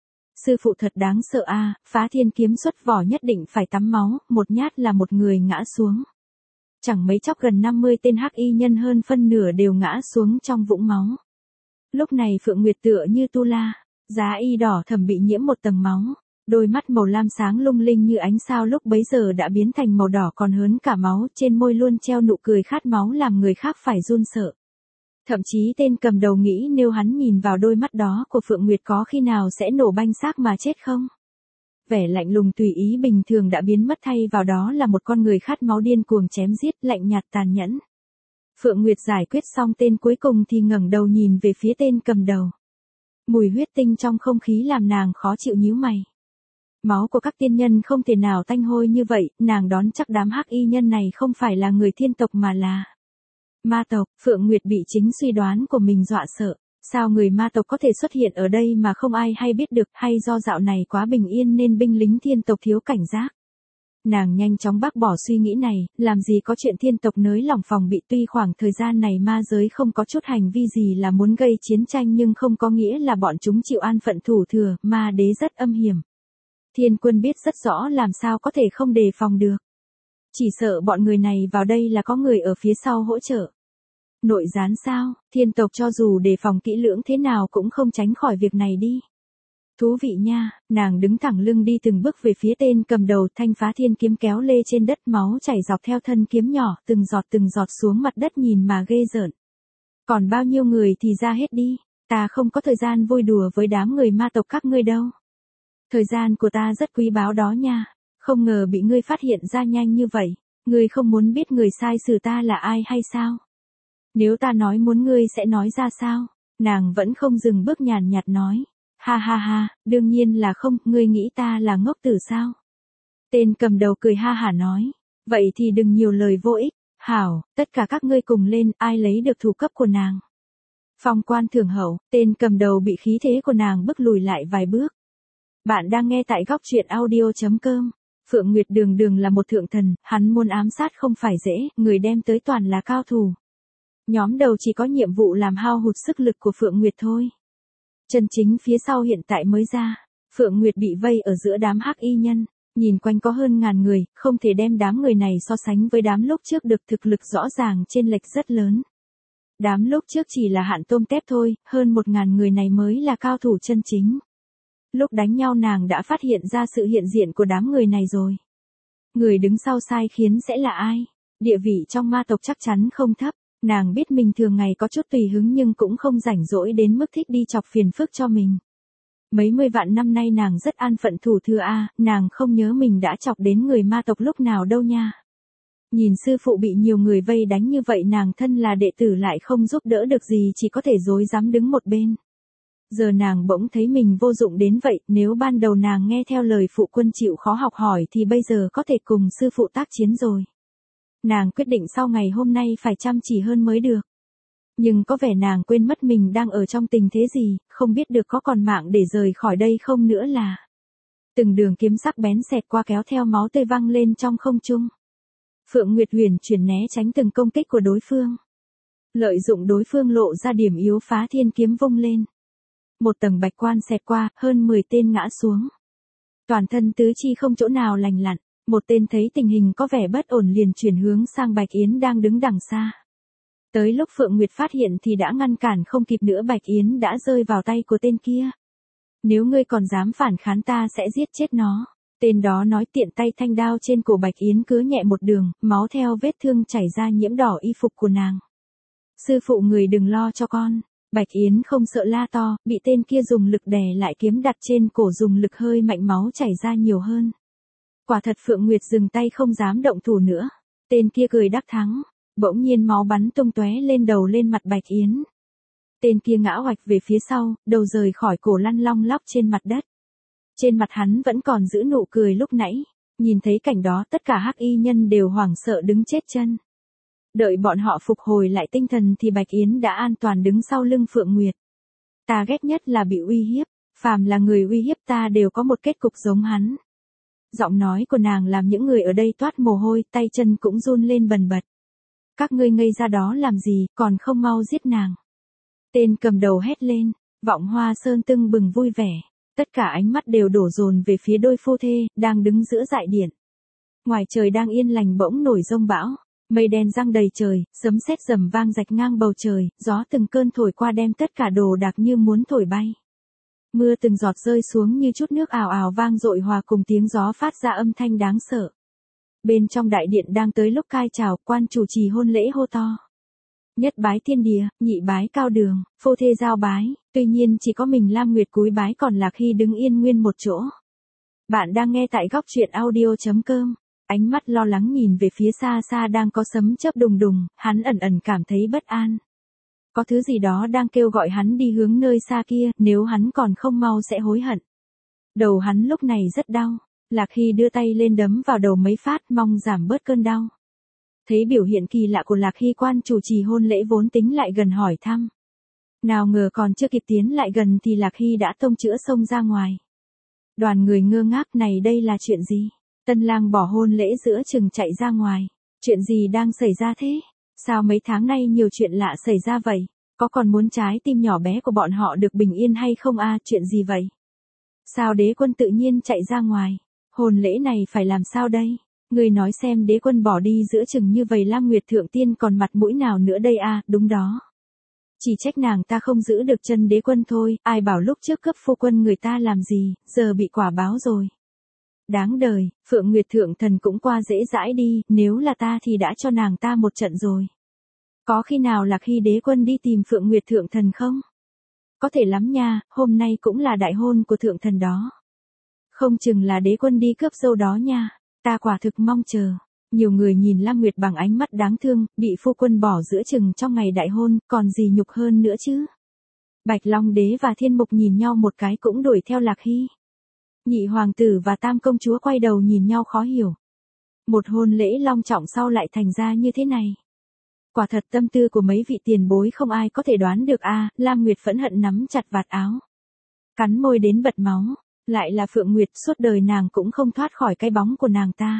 Sư phụ thật đáng sợ a, phá thiên kiếm xuất vỏ nhất định phải tắm máu, một nhát là một người ngã xuống. Chẳng mấy chốc gần năm mươi tên hắc y nhân hơn phân nửa đều ngã xuống trong vũng máu. Lúc này Phượng Nguyệt tựa như tu la. Giá y đỏ thẫm bị nhiễm một tầng máu, đôi mắt màu lam sáng lung linh như ánh sao lúc bấy giờ đã biến thành màu đỏ còn hơn cả máu, trên môi luôn treo nụ cười khát máu làm người khác phải run sợ. Thậm chí tên cầm đầu nghĩ nếu hắn nhìn vào đôi mắt đó của Phượng Nguyệt có khi nào sẽ nổ banh xác mà chết không? Vẻ lạnh lùng tùy ý bình thường đã biến mất thay vào đó là một con người khát máu điên cuồng chém giết, lạnh nhạt tàn nhẫn. Phượng Nguyệt giải quyết xong tên cuối cùng thì ngẩng đầu nhìn về phía tên cầm đầu. Mùi huyết tinh trong không khí làm nàng khó chịu nhíu mày. Máu của các tiên nhân không thể nào tanh hôi như vậy, nàng đoán chắc đám hắc y nhân này không phải là người thiên tộc mà là ma tộc. Phượng Nguyệt bị chính suy đoán của mình dọa sợ. Sao người ma tộc có thể xuất hiện ở đây mà không ai hay biết được, hay do dạo này quá bình yên nên binh lính thiên tộc thiếu cảnh giác. Nàng nhanh chóng bác bỏ suy nghĩ này, làm gì có chuyện thiên tộc nới lỏng phòng bị. Tuy khoảng thời gian này ma giới không có chút hành vi gì là muốn gây chiến tranh nhưng không có nghĩa là bọn chúng chịu an phận thủ thừa, ma đế rất âm hiểm. Thiên quân biết rất rõ làm sao có thể không đề phòng được. Chỉ sợ bọn người này vào đây là có người ở phía sau hỗ trợ. Nội gián sao, thiên tộc cho dù đề phòng kỹ lưỡng thế nào cũng không tránh khỏi việc này đi. Thú vị nha, nàng đứng thẳng lưng đi từng bước về phía tên cầm đầu, thanh phá thiên kiếm kéo lê trên đất, máu chảy dọc theo thân kiếm nhỏ, từng giọt từng giọt xuống mặt đất nhìn mà ghê rợn. Còn bao nhiêu người thì ra hết đi, ta không có thời gian vui đùa với đám người ma tộc các ngươi đâu. Thời gian của ta rất quý báu đó nha, không ngờ bị ngươi phát hiện ra nhanh như vậy, ngươi không muốn biết người sai xử ta là ai hay sao? Nếu ta nói muốn ngươi sẽ nói ra sao? Nàng vẫn không dừng bước nhàn nhạt nói. Ha ha ha, đương nhiên là không, ngươi nghĩ ta là ngốc tử sao? Tên cầm đầu cười ha hả nói. Vậy thì đừng nhiều lời vô ích, hảo, tất cả các ngươi cùng lên, ai lấy được thủ cấp của nàng. Phong quan thưởng hậu, tên cầm đầu bị khí thế của nàng bước lùi lại vài bước. Bạn đang nghe tại góc truyện audio chấm com. Phượng Nguyệt đường đường là một thượng thần, hắn muốn ám sát không phải dễ, người đem tới toàn là cao thủ. Nhóm đầu chỉ có nhiệm vụ làm hao hụt sức lực của Phượng Nguyệt thôi. Chân chính phía sau hiện tại mới ra, Phượng Nguyệt bị vây ở giữa đám hắc y nhân, nhìn quanh có hơn ngàn người, không thể đem đám người này so sánh với đám lúc trước được, thực lực rõ ràng chênh lệch rất lớn. Đám lúc trước chỉ là hạn tôm tép thôi, hơn một ngàn người này mới là cao thủ chân chính. Lúc đánh nhau nàng đã phát hiện ra sự hiện diện của đám người này rồi. Người đứng sau sai khiến sẽ là ai? Địa vị trong ma tộc chắc chắn không thấp. Nàng biết mình thường ngày có chút tùy hứng nhưng cũng không rảnh rỗi đến mức thích đi chọc phiền phức cho mình. Mấy mươi vạn năm nay nàng rất an phận thủ thừa a, nàng không nhớ mình đã chọc đến người ma tộc lúc nào đâu nha. Nhìn sư phụ bị nhiều người vây đánh như vậy, nàng thân là đệ tử lại không giúp đỡ được gì, chỉ có thể rối rắm đứng một bên. Giờ nàng bỗng thấy mình vô dụng đến vậy, nếu ban đầu nàng nghe theo lời phụ quân chịu khó học hỏi thì bây giờ có thể cùng sư phụ tác chiến rồi. Nàng quyết định sau ngày hôm nay phải chăm chỉ hơn mới được. Nhưng có vẻ nàng quên mất mình đang ở trong tình thế gì, không biết được có còn mạng để rời khỏi đây không nữa là. Từng đường kiếm sắc bén xẹt qua kéo theo máu tươi văng lên trong không trung. Phượng Nguyệt huyền chuyển né tránh từng công kích của đối phương. Lợi dụng đối phương lộ ra điểm yếu, phá thiên kiếm vung lên. Một tầng bạch quan xẹt qua, hơn mười tên ngã xuống. Toàn thân tứ chi không chỗ nào lành lặn. Một tên thấy tình hình có vẻ bất ổn liền chuyển hướng sang Bạch Yến đang đứng đằng xa. Tới lúc Phượng Nguyệt phát hiện thì đã ngăn cản không kịp nữa, Bạch Yến đã rơi vào tay của tên kia. Nếu ngươi còn dám phản kháng ta sẽ giết chết nó. Tên đó nói, tiện tay thanh đao trên cổ Bạch Yến cứa nhẹ một đường, máu theo vết thương chảy ra nhiễm đỏ y phục của nàng. Sư phụ người đừng lo cho con. Bạch Yến không sợ la to, bị tên kia dùng lực đè lại, kiếm đặt trên cổ dùng lực hơi mạnh, máu chảy ra nhiều hơn. Quả thật Phượng Nguyệt dừng tay không dám động thủ nữa. Tên kia cười đắc thắng. Bỗng nhiên máu bắn tung tóe lên đầu lên mặt Bạch Yến. Tên kia ngã oạch về phía sau, đầu rời khỏi cổ lăn long lóc trên mặt đất. Trên mặt hắn vẫn còn giữ nụ cười lúc nãy. Nhìn thấy cảnh đó tất cả hắc y nhân đều hoảng sợ đứng chết chân. Đợi bọn họ phục hồi lại tinh thần thì Bạch Yến đã an toàn đứng sau lưng Phượng Nguyệt. Ta ghét nhất là bị uy hiếp. Phàm là người uy hiếp ta đều có một kết cục giống hắn. Giọng nói của nàng làm những người ở đây toát mồ hôi, tay chân cũng run lên bần bật. Các ngươi ngây ra đó làm gì, còn không mau giết nàng. Tên cầm đầu hét lên, Vọng Hoa Sơn tưng bừng vui vẻ. Tất cả ánh mắt đều đổ dồn về phía đôi phu thê, đang đứng giữa dại điện. Ngoài trời đang yên lành bỗng nổi giông bão, mây đen giăng đầy trời, sấm sét rầm vang rạch ngang bầu trời, gió từng cơn thổi qua đem tất cả đồ đạc như muốn thổi bay. Mưa từng giọt rơi xuống như chút nước ào ào vang dội hòa cùng tiếng gió phát ra âm thanh đáng sợ. Bên trong đại điện đang tới lúc cai chào, quan chủ trì hôn lễ hô to. Nhất bái thiên địa, nhị bái cao đường, phô thê giao bái, tuy nhiên chỉ có mình Lam Nguyệt cúi bái, còn Lạc Hy đứng yên nguyên một chỗ. Bạn đang nghe tại góc truyện audio chấm com. Ánh mắt lo lắng nhìn về phía xa xa đang có sấm chớp đùng đùng, hắn ẩn ẩn cảm thấy bất an. Có thứ gì đó đang kêu gọi hắn đi hướng nơi xa kia, nếu hắn còn không mau sẽ hối hận. Đầu hắn lúc này rất đau, Lạc Hy đưa tay lên đấm vào đầu mấy phát mong giảm bớt cơn đau. Thấy biểu hiện kỳ lạ của Lạc Hy, quan chủ trì hôn lễ vốn tính lại gần hỏi thăm. Nào ngờ còn chưa kịp tiến lại gần thì Lạc Hy đã tông chữa xông ra ngoài. Đoàn người ngơ ngác, này đây là chuyện gì? Tân lang bỏ hôn lễ giữa chừng chạy ra ngoài. Chuyện gì đang xảy ra thế? Sao mấy tháng nay nhiều chuyện lạ xảy ra vậy? Có còn muốn trái tim nhỏ bé của bọn họ được bình yên hay không a? À, chuyện gì vậy? Sao đế quân tự nhiên chạy ra ngoài? Hôn lễ này phải làm sao đây? Người nói xem, đế quân bỏ đi giữa chừng như vậy, Lam Nguyệt thượng tiên còn mặt mũi nào nữa đây a? À, đúng đó. Chỉ trách nàng ta không giữ được chân đế quân thôi, ai bảo lúc trước cướp phu quân người ta làm gì, giờ bị quả báo rồi. Đáng đời, Phượng Nguyệt thượng thần cũng qua dễ dãi đi, nếu là ta thì đã cho nàng ta một trận rồi. Có khi nào Lạc Hy đế quân đi tìm Phượng Nguyệt thượng thần không? Có thể lắm nha, hôm nay cũng là đại hôn của thượng thần đó. Không chừng là đế quân đi cướp dâu đó nha, ta quả thực mong chờ. Nhiều người nhìn Lam Nguyệt bằng ánh mắt đáng thương, bị phu quân bỏ giữa chừng trong ngày đại hôn, còn gì nhục hơn nữa chứ. Bạch Long đế và Thiên Mục nhìn nhau một cái cũng đuổi theo Lạc Hy. Nhị hoàng tử và tam công chúa quay đầu nhìn nhau khó hiểu. Một hôn lễ long trọng sau lại thành ra như thế này. Quả thật tâm tư của mấy vị tiền bối không ai có thể đoán được a. À, Lam Nguyệt phẫn hận nắm chặt vạt áo, cắn môi đến bật máu. Lại là Phượng Nguyệt, suốt đời nàng cũng không thoát khỏi cái bóng của nàng ta.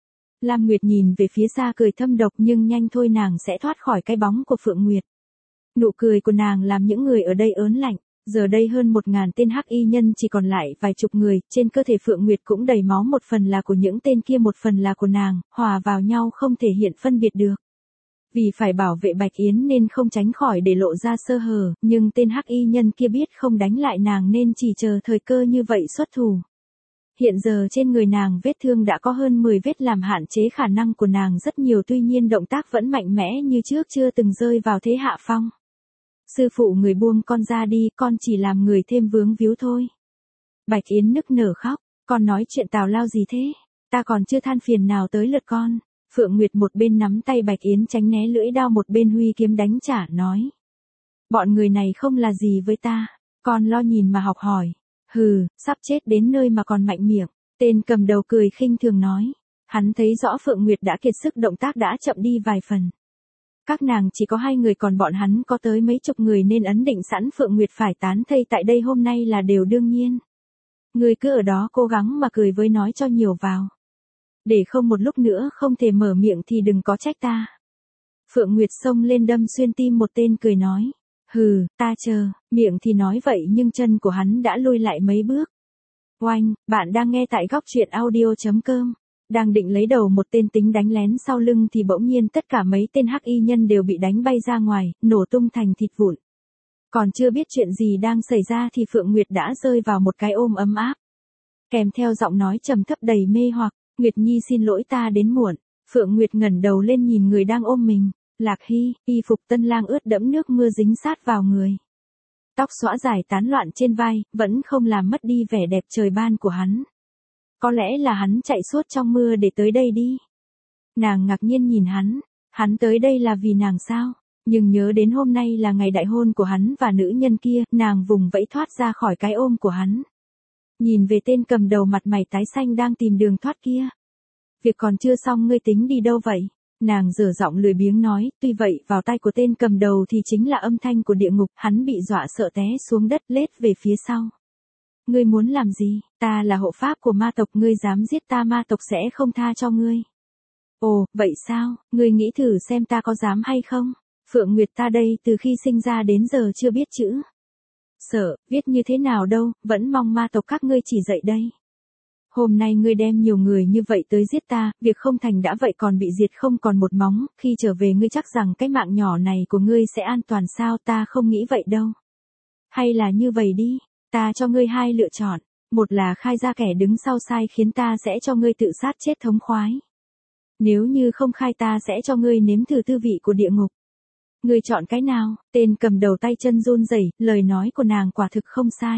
Lam Nguyệt nhìn về phía xa cười thâm độc, nhưng nhanh thôi nàng sẽ thoát khỏi cái bóng của Phượng Nguyệt. Nụ cười của nàng làm những người ở đây ớn lạnh. Giờ đây hơn một ngàn tên hắc y nhân chỉ còn lại vài chục người, trên cơ thể Phượng Nguyệt cũng đầy máu, một phần là của những tên kia, một phần là của nàng, hòa vào nhau không thể hiện phân biệt được. Vì phải bảo vệ Bạch Yến nên không tránh khỏi để lộ ra sơ hở, nhưng tên hắc y nhân kia biết không đánh lại nàng nên chỉ chờ thời cơ như vậy xuất thủ. Hiện giờ trên người nàng vết thương đã có hơn mười vết làm hạn chế khả năng của nàng rất nhiều, tuy nhiên động tác vẫn mạnh mẽ như trước, chưa từng rơi vào thế hạ phong. Sư phụ người buông con ra đi, con chỉ làm người thêm vướng víu thôi. Bạch Yến nức nở khóc, con nói chuyện tào lao gì thế, ta còn chưa than phiền nào tới lượt con. Phượng Nguyệt một bên nắm tay Bạch Yến tránh né lưỡi đao, một bên huy kiếm đánh trả, nói. Bọn người này không là gì với ta, con lo nhìn mà học hỏi. Hừ, sắp chết đến nơi mà còn mạnh miệng. Tên cầm đầu cười khinh thường nói. Hắn thấy rõ Phượng Nguyệt đã kiệt sức, động tác đã chậm đi vài phần. Các nàng chỉ có hai người, còn bọn hắn có tới mấy chục người nên ấn định sẵn Phượng Nguyệt phải tán thây tại đây hôm nay là điều đương nhiên. Người cứ ở đó cố gắng mà cười với nói cho nhiều vào. Để không một lúc nữa không thể mở miệng thì đừng có trách ta. Phượng Nguyệt xông lên đâm xuyên tim một tên, cười nói. Hừ, ta chờ, miệng thì nói vậy nhưng chân của hắn đã lùi lại mấy bước. Oanh, bạn đang nghe tại góc truyện audio chấm com. Đang định lấy đầu một tên tính đánh lén sau lưng thì bỗng nhiên tất cả mấy tên hắc y nhân đều bị đánh bay ra ngoài, nổ tung thành thịt vụn. Còn chưa biết chuyện gì đang xảy ra thì Phượng Nguyệt đã rơi vào một cái ôm ấm áp. Kèm theo giọng nói trầm thấp đầy mê hoặc, Nguyệt Nhi xin lỗi ta đến muộn. Phượng Nguyệt ngẩng đầu lên nhìn người đang ôm mình. Lạc Hy, y phục tân lang ướt đẫm nước mưa dính sát vào người. Tóc xõa dài tán loạn trên vai, vẫn không làm mất đi vẻ đẹp trời ban của hắn. Có lẽ là hắn chạy suốt trong mưa để tới đây đi. Nàng ngạc nhiên nhìn hắn, hắn tới đây là vì nàng sao? Nhưng nhớ đến hôm nay là ngày đại hôn của hắn và nữ nhân kia, nàng vùng vẫy thoát ra khỏi cái ôm của hắn. Nhìn về tên cầm đầu mặt mày tái xanh đang tìm đường thoát kia. Việc còn chưa xong, ngươi tính đi đâu vậy? Nàng dở giọng lười biếng nói, tuy vậy vào tai của tên cầm đầu thì chính là âm thanh của địa ngục, hắn bị dọa sợ té xuống đất lết về phía sau. Ngươi muốn làm gì? Ta là hộ pháp của ma tộc, ngươi dám giết ta ma tộc sẽ không tha cho ngươi. Ồ, vậy sao? Ngươi nghĩ thử xem ta có dám hay không? Phượng Nguyệt ta đây từ khi sinh ra đến giờ chưa biết chữ. Sợ, viết như thế nào đâu, vẫn mong ma tộc các ngươi chỉ dạy đây. Hôm nay ngươi đem nhiều người như vậy tới giết ta, việc không thành đã vậy còn bị diệt không còn một móng, khi trở về ngươi chắc rằng cái mạng nhỏ này của ngươi sẽ an toàn sao? Ta không nghĩ vậy đâu. Hay là như vậy đi, ta cho ngươi hai lựa chọn, một là khai ra kẻ đứng sau sai khiến ta sẽ cho ngươi tự sát chết thống khoái. Nếu như không khai ta sẽ cho ngươi nếm thử tư vị của địa ngục. Ngươi chọn cái nào? Tên cầm đầu tay chân run rẩy, lời nói của nàng quả thực không sai.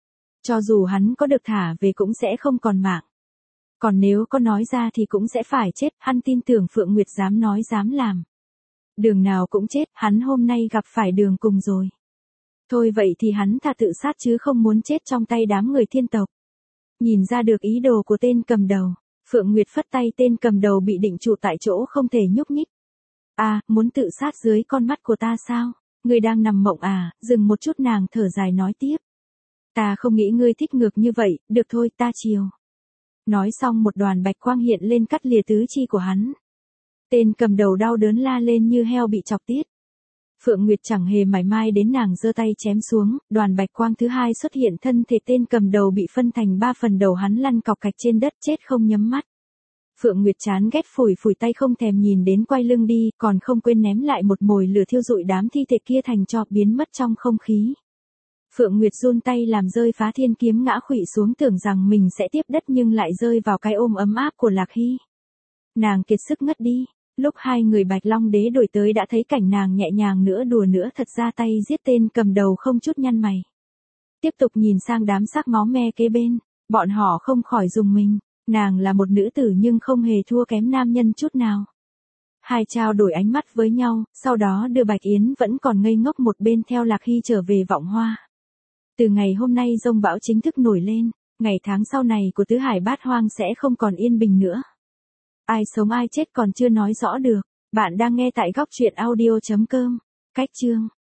Cho dù hắn có được thả về cũng sẽ không còn mạng. Còn nếu có nói ra thì cũng sẽ phải chết, hắn tin tưởng Phượng Nguyệt dám nói dám làm. Đường nào cũng chết, hắn hôm nay gặp phải đường cùng rồi. Thôi vậy thì hắn thà tự sát chứ không muốn chết trong tay đám người thiên tộc. Nhìn ra được ý đồ của tên cầm đầu, Phượng Nguyệt phất tay, tên cầm đầu bị định trụ tại chỗ không thể nhúc nhích. À, muốn tự sát dưới con mắt của ta sao? Ngươi đang nằm mộng à? Dừng một chút, nàng thở dài nói tiếp. Ta không nghĩ ngươi thích ngược như vậy, được thôi, ta chiều. Nói xong một đoàn bạch quang hiện lên cắt lìa tứ chi của hắn. Tên cầm đầu đau đớn la lên như heo bị chọc tiết. Phượng Nguyệt chẳng hề mảy may đến, nàng giơ tay chém xuống, đoàn bạch quang thứ hai xuất hiện, thân thể tên cầm đầu bị phân thành ba phần, đầu hắn lăn cọc cạch trên đất chết không nhắm mắt. Phượng Nguyệt chán ghét phủi phủi tay không thèm nhìn đến, quay lưng đi, còn không quên ném lại một mồi lửa thiêu rụi đám thi thể kia thành tro, biến mất trong không khí. Phượng Nguyệt run tay làm rơi Phá Thiên kiếm, ngã khuỵu xuống, tưởng rằng mình sẽ tiếp đất nhưng lại rơi vào cái ôm ấm áp của Lạc Hy. Nàng kiệt sức ngất đi. Lúc hai người Bạch Long Đế đuổi tới đã thấy cảnh nàng nhẹ nhàng nữa đùa nữa, thật ra tay giết tên cầm đầu không chút nhăn mày. Tiếp tục nhìn sang đám xác máu me kế bên, bọn họ không khỏi rùng mình, nàng là một nữ tử nhưng không hề thua kém nam nhân chút nào. Hai trao đổi ánh mắt với nhau, sau đó đưa Bạch Yến vẫn còn ngây ngốc một bên theo Lạc Hy trở về Vọng Hoa. Từ ngày hôm nay giông bão chính thức nổi lên, ngày tháng sau này của tứ hải bát hoang sẽ không còn yên bình nữa. Ai sống ai chết còn chưa nói rõ được. Bạn đang nghe tại góc truyện audio chấm com. Cách chương